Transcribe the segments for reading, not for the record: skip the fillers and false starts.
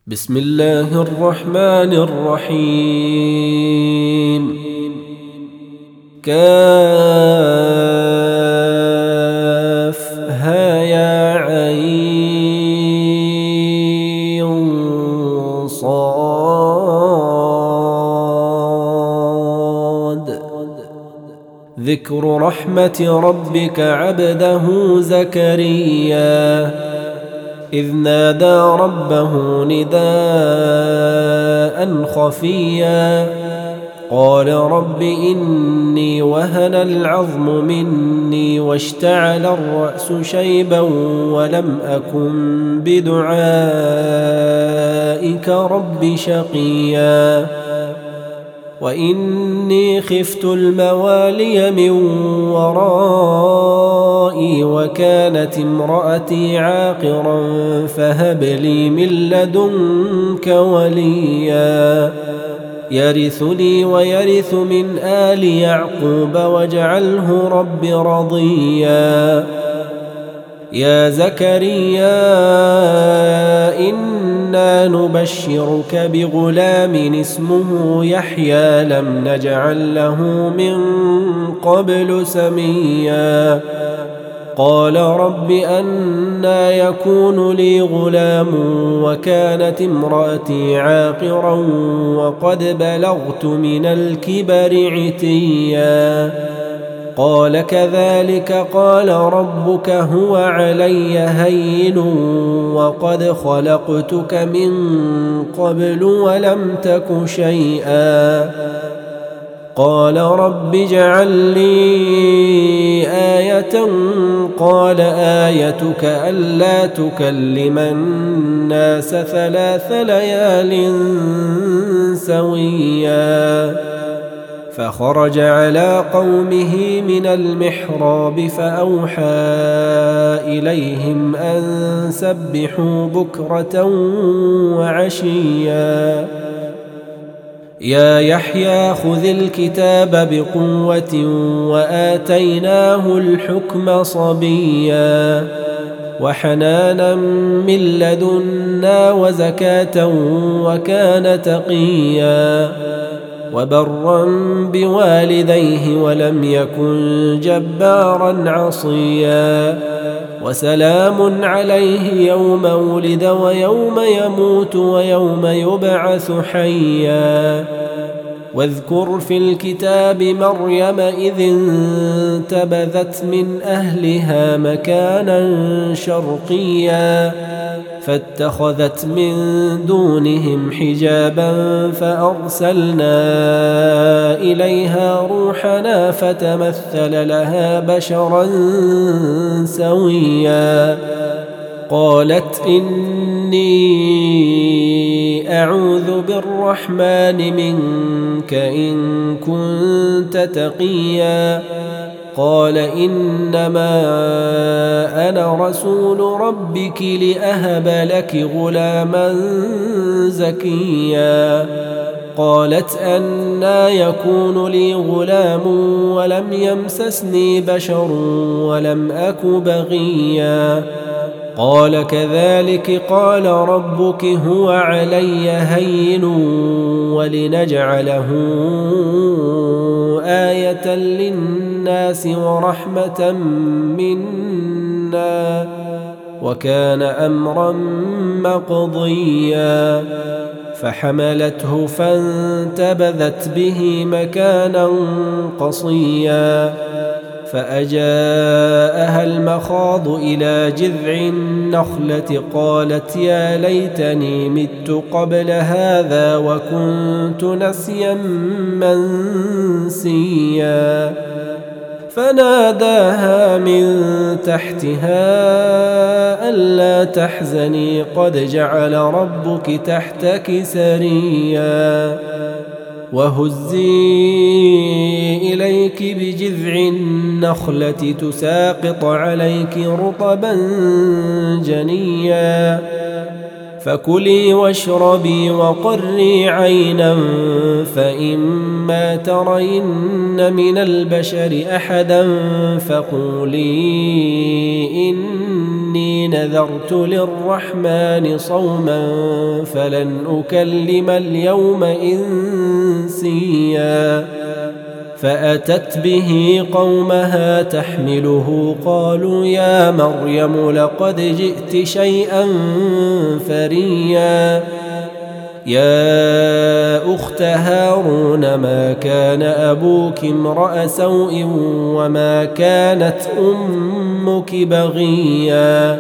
بسم الله الرحمن الرحيم كافها يا عين صاد ذكر رحمة ربك عبده زكريا إذ نادى ربه نداء خفيا قال رب إني وهن العظم مني واشتعل الرأس شيبا ولم أكن بدعائك رب شقيا وإني خفت الموالي من ورائي وكانت امرأتي عاقرا فهب لي من لدنك وليا يرثني ويرث من آل يعقوب واجعله رب رضيا يا زكريا إنا نبشرك بغلام اسمه يحيى لم نجعل له من قبل سميا قال رب أنى يكون لي غلام وكانت امرأتي عاقرا وقد بلغت من الكبر عتيا قال كذلك قال ربك هو علي هين وقد خلقتك من قبل ولم تك شيئا قال رب اجعل لي آية قال آيتك ألا تكلم الناس 3 ليال سويا فخرج على قومه من المحراب فأوحى إليهم أن سبحوا بكرة وعشيا يا يحيى خذ الكتاب بقوة وآتيناه الحكم صبيا وحنانا من لدنا وزكاة وكان تقيا وبرا بوالديه ولم يكن جبارا عصيا وسلام عليه يوم ولد ويوم يموت ويوم يبعث حيا واذكر في الكتاب مريم إذ انتبذت من أهلها مكانا شرقيا فاتخذت من دونهم حجابا فأرسلنا إليها روحنا فتمثل لها بشرا سويا قالت إني أعوذ بالرحمن منك إن كنت تقيا قال إنما أنا رسول ربك لأهب لك غلاما زكيا قالت أنى يكون لي غلام ولم يمسسني بشر ولم أك بغيا قال كذلك قال ربك هو علي هين ولنجعله آية للناس ورحمة منا وكان أمرا مقضيا فحملته فانتبذت به مكانا قصيا فأجاءها المخاض إلى جذع النخلة قالت يا ليتني مت قبل هذا وكنت نسيا منسيا فناداها من تحتها ألا تحزني قد جعل ربك تحتك سريا وهزي إليك بجذع النخلة تساقط عليك رطبا جنيا فكلي واشربي وقري عينا فإما ترين من البشر أحدا فقولي إني نذرت للرحمن صوما فلن أكلم اليوم إنسيا فأتت به قومها تحمله قالوا يا مريم لقد جئت شيئا فريا يا أخت هارون ما كان أبوك امرأ سوء وما كانت أمك بغيا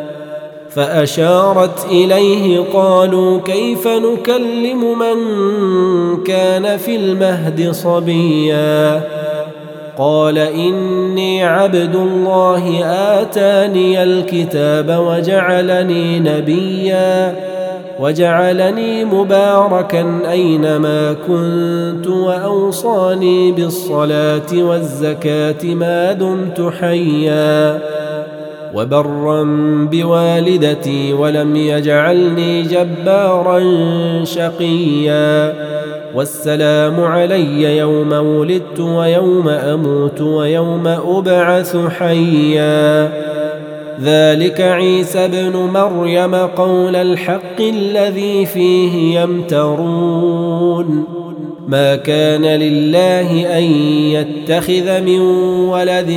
فأشارت إليه قالوا كيف نكلم من كان في المهد صبيا قال إني عبد الله آتاني الكتاب وجعلني نبيا وجعلني مباركا أينما كنت وأوصاني بالصلاة والزكاة ما دمت حيا وبرا بوالدتي ولم يجعلني جبارا شقيا والسلام علي يوم ولدت ويوم أموت ويوم أبعث حيا ذلك عيسى ابن مريم قول الحق الذي فيه يمترون ما كان لله أن يتخذ من ولد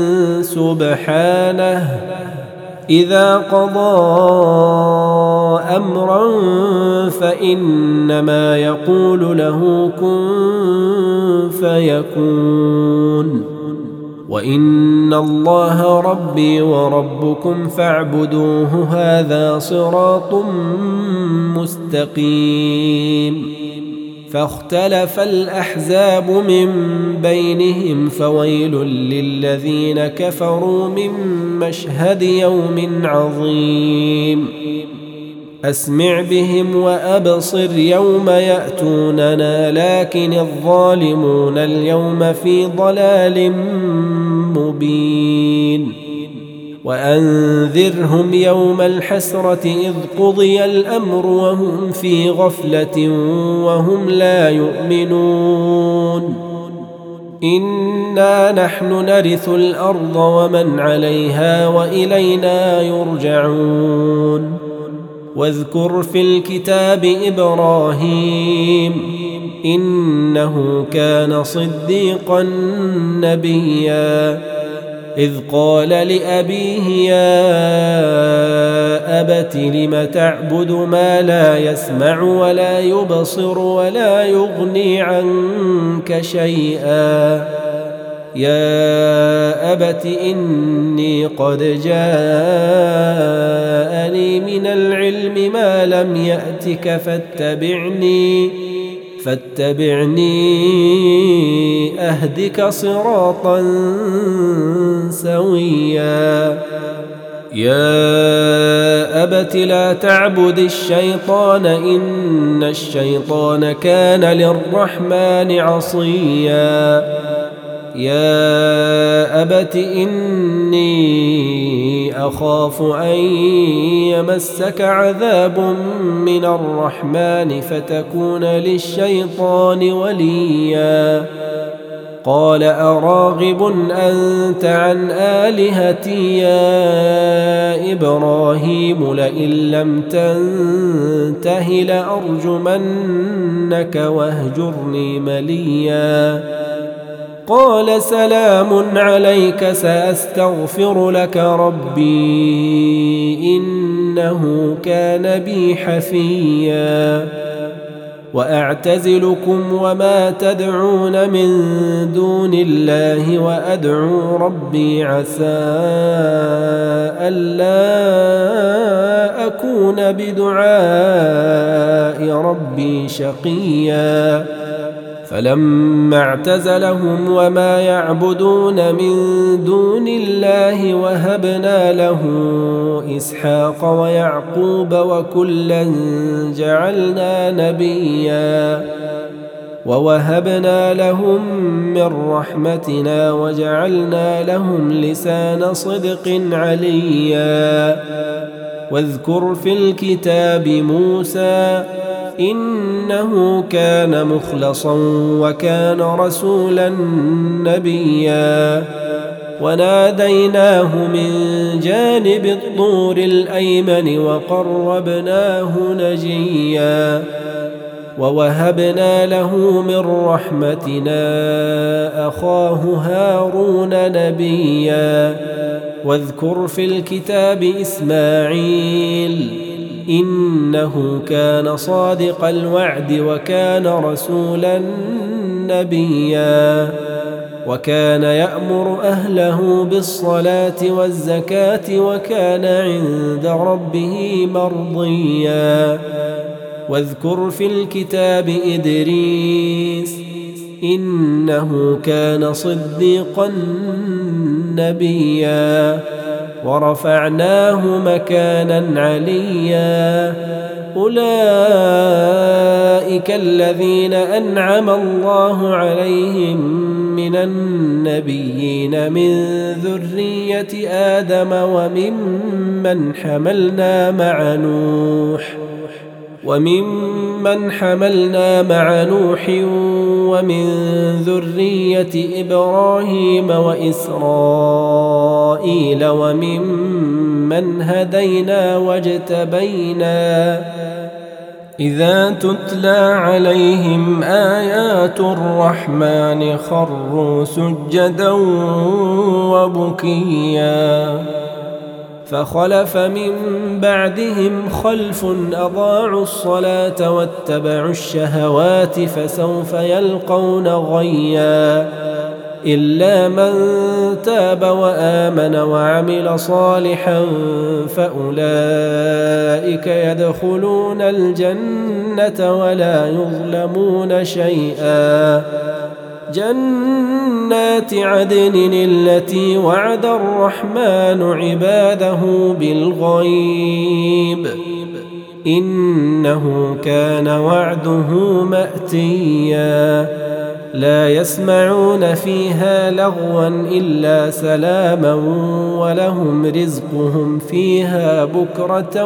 سبحانه إذا قضى أمرا فإنما يقول له كن فيكون وإن الله ربي وربكم فاعبدوه هذا صراط مستقيم فاختلف الأحزاب من بينهم فويل للذين كفروا من مشهد يوم عظيم أسمع بهم وأبصر يوم يأتوننا لكن الظالمون اليوم في ضلال مبين وأنذرهم يوم الحسرة إذ قضي الأمر وهم في غفلة وهم لا يؤمنون إنا نحن نرث الأرض ومن عليها وإلينا يرجعون واذكر في الكتاب إبراهيم إنه كان صديقا نبيا إذ قال لأبيه يا أبت لم تعبد ما لا يسمع ولا يبصر ولا يغني عنك شيئا يا أبت إني قد جاءني من العلم ما لم يأتك فاتبعني أهدك صراطا سويا يا أبت لا تعبد الشيطان إن الشيطان كان للرحمن عصيا يا أبت إني أخاف أن يمسك عذاب من الرحمن فتكون للشيطان وليا قال أراغب أنت عن آلهتي يا إبراهيم لئن لم تنته لأرجمنك واهجرني مليا قال سلام عليك سأستغفر لك ربي إنه كان بي حفيا وأعتزلكم وما تدعون من دون الله وأدعو ربي عسى ألا أكون بدعاء ربي شقيا فلما اعتزلهم وما يعبدون من دون الله وهبنا له إسحاق ويعقوب وكلا جعلنا نبيا ووهبنا لهم من رحمتنا وجعلنا لهم لسان صدق عليا واذكر في الكتاب موسى إنه كان مخلصا وكان رسولا نبيا وناديناه من جانب الطور الأيمن وقربناه نجيا ووهبنا له من رحمتنا أخاه هارون نبيا واذكر في الكتاب إسماعيل إنه كان صادق الوعد وكان رسولا نبيا وكان يأمر أهله بالصلاة والزكاة وكان عند ربه مرضيا واذكر في الكتاب إدريس إنه كان صديقا نبيا ورفعناه مكانا عليا أولئك الذين أنعم الله عليهم من النبيين من ذرية آدم وممن حملنا مع نوح ومن ذرية إبراهيم وإسرائيل وممن هدينا واجتبينا إذا تتلى عليهم آيات الرحمن خروا سجدا وبكيا فخلف من بعدهم خلف أضاعوا الصلاة واتبعوا الشهوات فسوف يلقون غيا إلا من تاب وآمن وعمل صالحا فأولئك يدخلون الجنة ولا يظلمون شيئا جنات عدن التي وعد الرحمن عباده بالغيب إنه كان وعده مأتيا لا يسمعون فيها لغوا إلا سلاما ولهم رزقهم فيها بكرة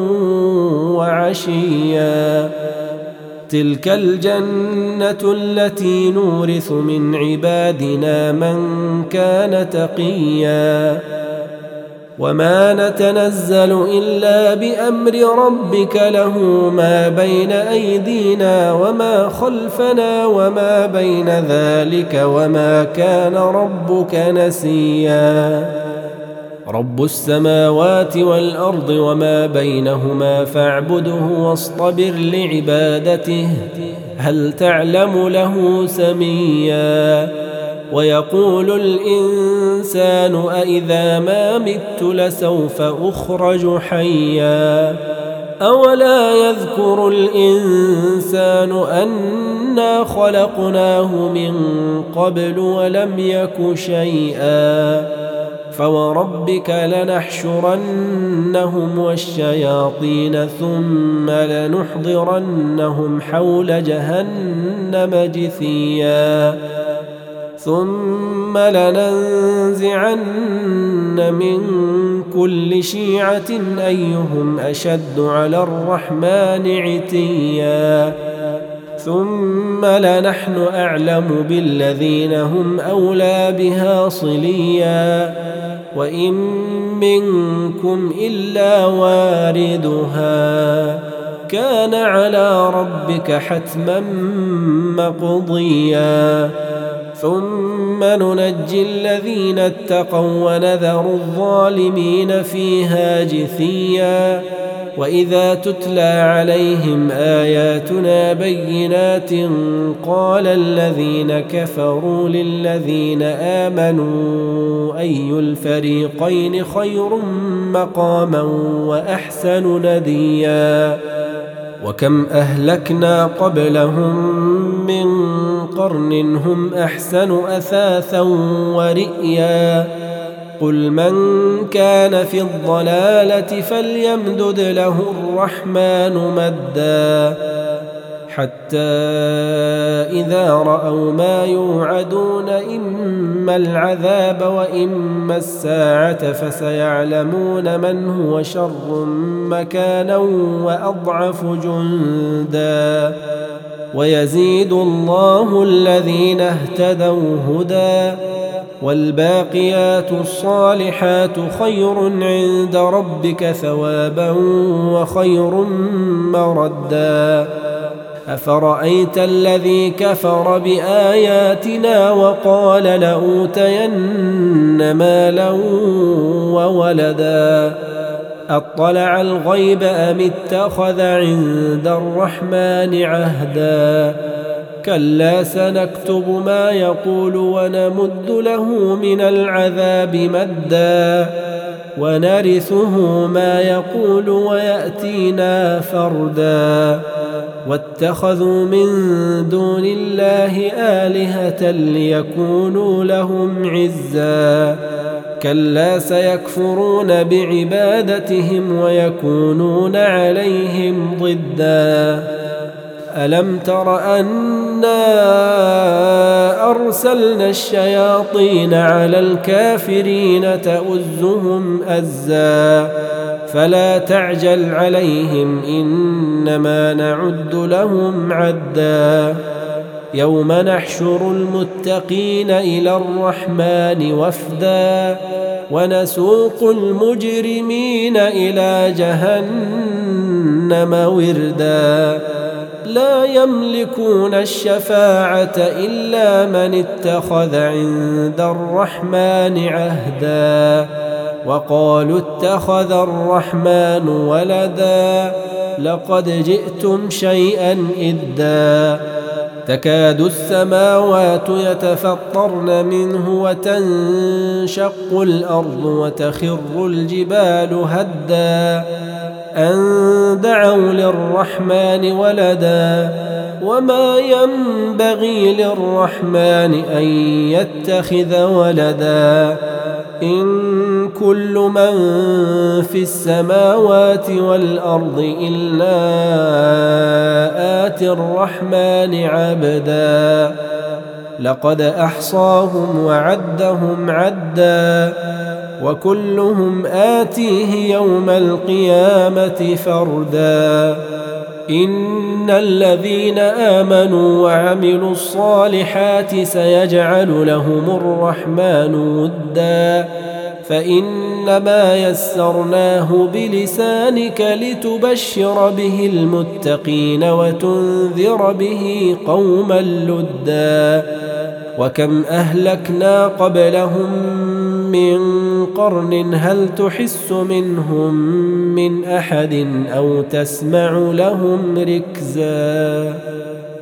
وعشيا تلك الجنة التي نورث من عبادنا من كان تقيا وما نتنزل إلا بأمر ربك له ما بين أيدينا وما خلفنا وما بين ذلك وما كان ربك نسيا رب السماوات والأرض وما بينهما فاعبده واصطبر لعبادته هل تعلم له سميا ويقول الإنسان أإذا ما مت لسوف أخرج حيا أولا يذكر الإنسان أنا خلقناه من قبل ولم يك شيئا فوربك لنحشرنهم والشياطين ثم لنحضرنهم حول جهنم جثيا ثم لننزعن من كل شيعة أيهم أشد على الرحمن عتيا ثم لنحن أعلم بالذين هم أولى بها صليا وإن منكم إلا واردها كان على ربك حتما مقضيا ثم ننجي الذين اتقوا ونذر الظالمين فيها جثيا وإذا تتلى عليهم آياتنا بينات قال الذين كفروا للذين آمنوا أي الفريقين خير مقاما وأحسن نديا وكم أهلكنا قبلهم من قرن هم أحسن أثاثا ورئيا قل من كان في الضلالة فليمدد له الرحمن مدا حتى إذا رأوا ما يوعدون إما العذاب وإما الساعة فسيعلمون من هو شر مكانا وأضعف جندا ويزيد الله الذين اهتدوا هدى والباقيات الصالحات خير عند ربك ثوابا وخير مردا أفرأيت الذي كفر بآياتنا وقال لأوتين مالا وولدا أطلع الغيب أم اتخذ عند الرحمن عهدا كلا سنكتب ما يقول ونمد له من العذاب مدا ونرثه ما يقول ويأتينا فردا واتخذوا من دون الله آلهة ليكونوا لهم عزا كلا سيكفرون بعبادتهم ويكونون عليهم ضدا ألم تر أنا أرسلنا الشياطين على الكافرين تؤزهم أزا فلا تعجل عليهم إنما نعد لهم عدا يوم نحشر المتقين إلى الرحمن وفدا ونسوق المجرمين إلى جهنم وردا لا يملكون الشفاعة إلا من اتخذ عند الرحمن عهدا وقالوا اتخذ الرحمن ولدا لقد جئتم شيئا إدا تكاد السماوات يتفطرن منه وتنشق الأرض وتخر الجبال هدا أن دعوا للرحمن ولدا وما ينبغي للرحمن أن يتخذ ولدا إن كل من في السماوات والأرض إلا آتي الرحمن عبدا لقد أحصاهم وعدهم عدا وكلهم آتيه يوم القيامة فردا إن الذين آمنوا وعملوا الصالحات سيجعل لهم الرحمن ودا فإنما يسرناه بلسانك لتبشر به المتقين وتنذر به قوما لدا وكم أهلكنا قبلهم من قرن هل تحس منهم من أحد أو تسمع لهم ركزا